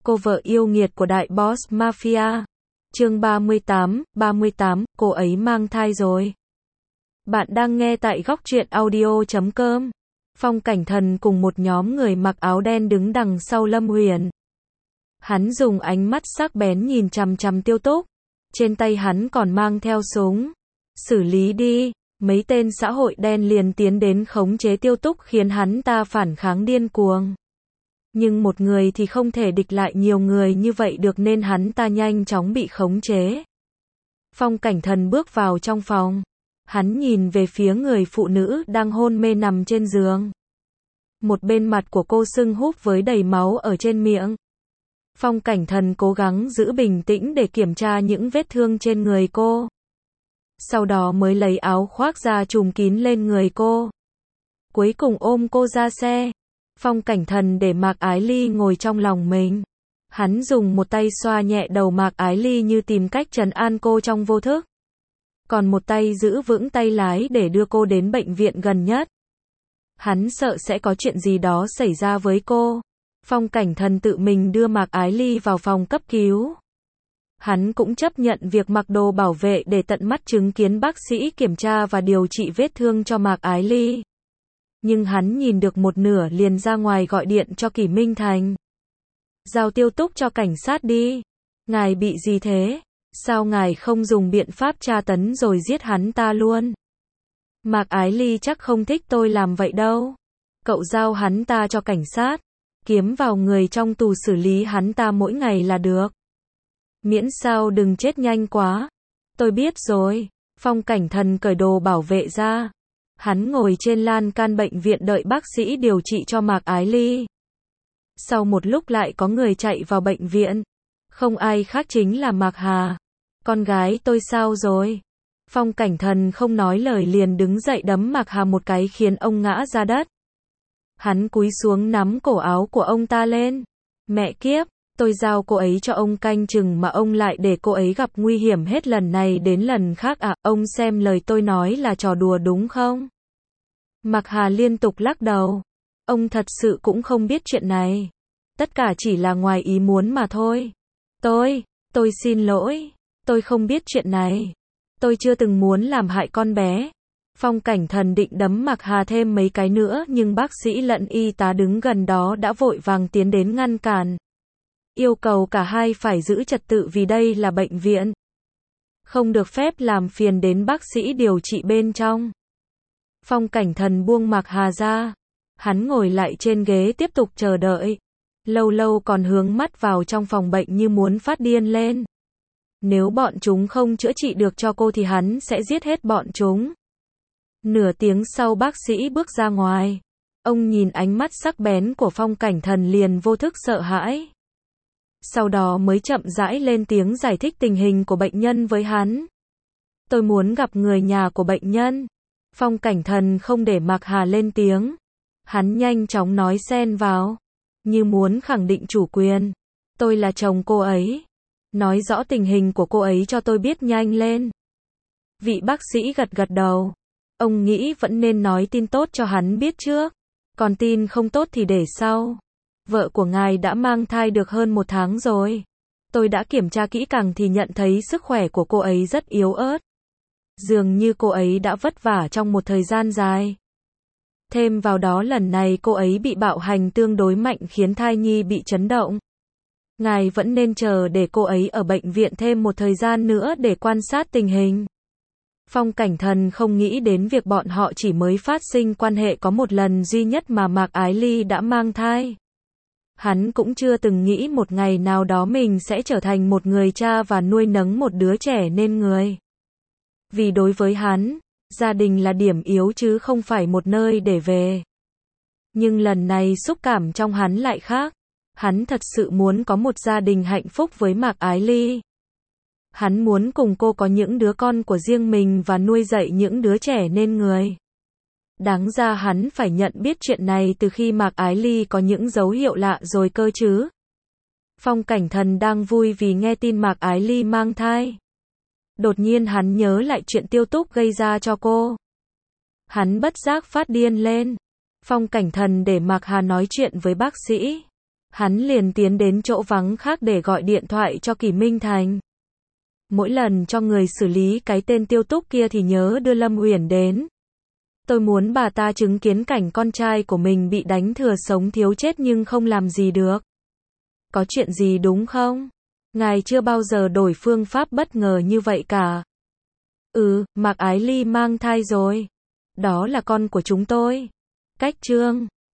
cô vợ yêu nghiệt của đại boss mafia. Chương 38, cô ấy mang thai rồi. Bạn đang nghe tại góc truyện audio.com. Phong Cảnh Thần cùng một nhóm người mặc áo đen đứng đằng sau Lâm Huyền. Hắn dùng ánh mắt sắc bén nhìn chằm chằm Tiêu Túc. Trên tay hắn còn mang theo súng. Xử lý đi. Mấy tên xã hội đen liền tiến đến khống chế Tiêu Túc khiến hắn ta phản kháng điên cuồng. Nhưng một người thì không thể địch lại nhiều người như vậy được nên hắn ta nhanh chóng bị khống chế. Phong Cảnh Thần bước vào trong phòng. Hắn nhìn về phía người phụ nữ đang hôn mê nằm trên giường. Một bên mặt của cô sưng húp với đầy máu ở trên miệng. Phong Cảnh Thần cố gắng giữ bình tĩnh để kiểm tra những vết thương trên người cô. Sau đó mới lấy áo khoác ra trùm kín lên người cô. Cuối cùng ôm cô ra xe. Phong Cảnh Thần để Mạc Ái Ly ngồi trong lòng mình. Hắn dùng một tay xoa nhẹ đầu Mạc Ái Ly như tìm cách trấn an cô trong vô thức. Còn một tay giữ vững tay lái để đưa cô đến bệnh viện gần nhất. Hắn sợ sẽ có chuyện gì đó xảy ra với cô. Phong Cảnh Thần tự mình đưa Mạc Ái Ly vào phòng cấp cứu. Hắn cũng chấp nhận việc mặc đồ bảo vệ để tận mắt chứng kiến bác sĩ kiểm tra và điều trị vết thương cho Mạc Ái Ly. Nhưng hắn nhìn được một nửa liền ra ngoài gọi điện cho Kỷ Minh Thành. Giao Tiêu Túc cho cảnh sát đi. Ngài bị gì thế? Sao ngài không dùng biện pháp tra tấn rồi giết hắn ta luôn? Mạc Ái Ly chắc không thích tôi làm vậy đâu. Cậu giao hắn ta cho cảnh sát. Kiếm vào người trong tù xử lý hắn ta mỗi ngày là được. Miễn sao đừng chết nhanh quá. Tôi biết rồi. Phong Cảnh Thần cởi đồ bảo vệ ra. Hắn ngồi trên lan can bệnh viện đợi bác sĩ điều trị cho Mạc Ái Ly. Sau một lúc lại có người chạy vào bệnh viện. Không ai khác chính là Mạc Hà. Con gái tôi sao rồi? Phong Cảnh Thần không nói lời liền đứng dậy đấm Mạc Hà một cái khiến ông ngã ra đất. Hắn cúi xuống nắm cổ áo của ông ta lên. Mẹ kiếp, tôi giao cô ấy cho ông canh chừng mà ông lại để cô ấy gặp nguy hiểm hết lần này đến lần khác à? Ông xem lời tôi nói là trò đùa đúng không? Mạc Hà liên tục lắc đầu. Ông thật sự cũng không biết chuyện này. Tất cả chỉ là ngoài ý muốn mà thôi. Tôi xin lỗi. Tôi không biết chuyện này. Tôi chưa từng muốn làm hại con bé. Phong Cảnh Thần định đấm Mạc Hà thêm mấy cái nữa nhưng bác sĩ lẫn y tá đứng gần đó đã vội vàng tiến đến ngăn cản. Yêu cầu cả hai phải giữ trật tự vì đây là bệnh viện. Không được phép làm phiền đến bác sĩ điều trị bên trong. Phong Cảnh Thần buông Mạc Hà ra. Hắn ngồi lại trên ghế tiếp tục chờ đợi. Lâu lâu còn hướng mắt vào trong phòng bệnh như muốn phát điên lên. Nếu bọn chúng không chữa trị được cho cô thì hắn sẽ giết hết bọn chúng. Nửa tiếng sau bác sĩ bước ra ngoài. Ông nhìn ánh mắt sắc bén của Phong Cảnh Thần liền vô thức sợ hãi. Sau đó mới chậm rãi lên tiếng giải thích tình hình của bệnh nhân với hắn. Tôi muốn gặp người nhà của bệnh nhân. Phong Cảnh Thần không để Mạc Hà lên tiếng. Hắn nhanh chóng nói xen vào. Như muốn khẳng định chủ quyền. Tôi là chồng cô ấy. Nói rõ tình hình của cô ấy cho tôi biết nhanh lên. Vị bác sĩ gật gật đầu. Ông nghĩ vẫn nên nói tin tốt cho hắn biết trước. Còn tin không tốt thì để sau. Vợ của ngài đã mang thai được hơn 1 tháng rồi. Tôi đã kiểm tra kỹ càng thì nhận thấy sức khỏe của cô ấy rất yếu ớt. Dường như cô ấy đã vất vả trong một thời gian dài. Thêm vào đó lần này cô ấy bị bạo hành tương đối mạnh khiến thai nhi bị chấn động. Ngài vẫn nên chờ để cô ấy ở bệnh viện thêm một thời gian nữa để quan sát tình hình. Phong Cảnh Thần không nghĩ đến việc bọn họ chỉ mới phát sinh quan hệ có một lần duy nhất mà Mạc Ái Ly đã mang thai. Hắn cũng chưa từng nghĩ một ngày nào đó mình sẽ trở thành một người cha và nuôi nấng một đứa trẻ nên người. Vì đối với hắn, gia đình là điểm yếu chứ không phải một nơi để về. Nhưng lần này xúc cảm trong hắn lại khác. Hắn thật sự muốn có một gia đình hạnh phúc với Mạc Ái Ly. Hắn muốn cùng cô có những đứa con của riêng mình và nuôi dạy những đứa trẻ nên người. Đáng ra hắn phải nhận biết chuyện này từ khi Mạc Ái Ly có những dấu hiệu lạ rồi cơ chứ. Phong Cảnh Thần đang vui vì nghe tin Mạc Ái Ly mang thai. Đột nhiên hắn nhớ lại chuyện Tiêu Túc gây ra cho cô. Hắn bất giác phát điên lên. Phong Cảnh Thần để Mạc Hà nói chuyện với bác sĩ. Hắn liền tiến đến chỗ vắng khác để gọi điện thoại cho Kỷ Minh Thành. Mỗi lần cho người xử lý cái tên Tiêu Túc kia thì nhớ đưa Lâm Uyển đến. Tôi muốn bà ta chứng kiến cảnh con trai của mình bị đánh thừa sống thiếu chết nhưng không làm gì được. Có chuyện gì đúng không? Ngài chưa bao giờ đổi phương pháp bất ngờ như vậy cả. Mạc Ái Ly mang thai rồi. Đó là con của chúng tôi. Cách Trương